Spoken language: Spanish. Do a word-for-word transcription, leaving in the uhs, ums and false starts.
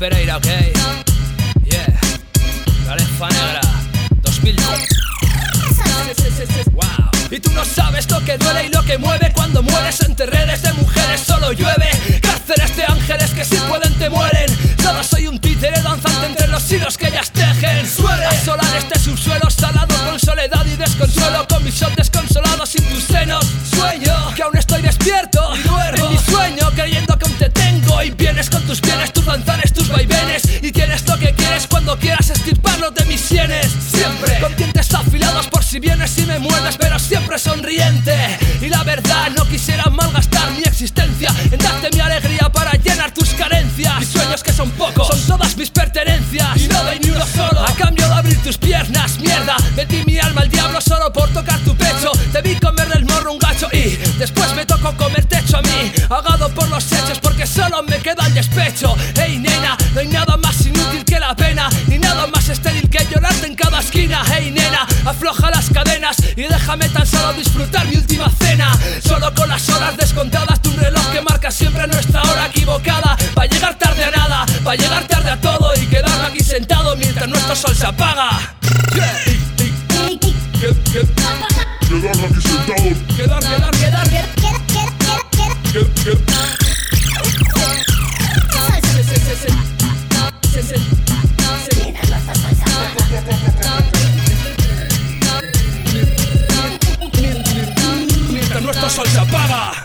Pereira, ok. Yeah. La Lefa Negra dos mil. Wow. Y tú no sabes lo que duele y lo que mueve cuando mueres entre redes de mujeres. Solo llueve cárceles de ángeles que si pueden te mueren. Solo soy un títere danzante entre los hilos que ellas tejen. Suele asolar este subsuelo salado con soledad y desconsuelo, con mis ojos desconsolados sin tus senos. Sueño que aún estoy despierto y duermo en mi sueño creyendo que aún te tengo. Y vienes con tus bienes, tus danzanes, tus vaivenes, y tienes lo que quieres cuando quieras estirparlo de mis sienes. Siempre con dientes afilados por si vienes y me muerdes, pero siempre sonriente. Y la verdad, no quisiera malgastar mi existencia en darte mi alegría para llenar tus carencias. Mis sueños que son pocos, son todas mis pertenencias, y no doy ni uno solo a cambio de abrir tus piernas. Mierda, metí mi alma al diablo solo por tocar tu pecho. Te vi comer del morro un gacho y después me tocó comer techo a mí, ahogado por los hechos porque solo me queda el despecho. Ey nena, no hay nada más inútil que la pena, ni nada más estéril que llorarte en cada esquina. Ey nena, afloja las cadenas y déjame tan solo disfrutar mi última cena. Solo con las horas descontadas de un reloj que marca siempre nuestra hora equivocada. Pa' llegar tarde a nada, pa' llegar tarde a todo y quedarme aquí sentado mientras nuestro sol se apaga. Yeah. Qued, qued, Quedarme aquí sentado. Quedar, quedar, quedar, quedar. Qued, qued. Mientras nuestro sol se apaga.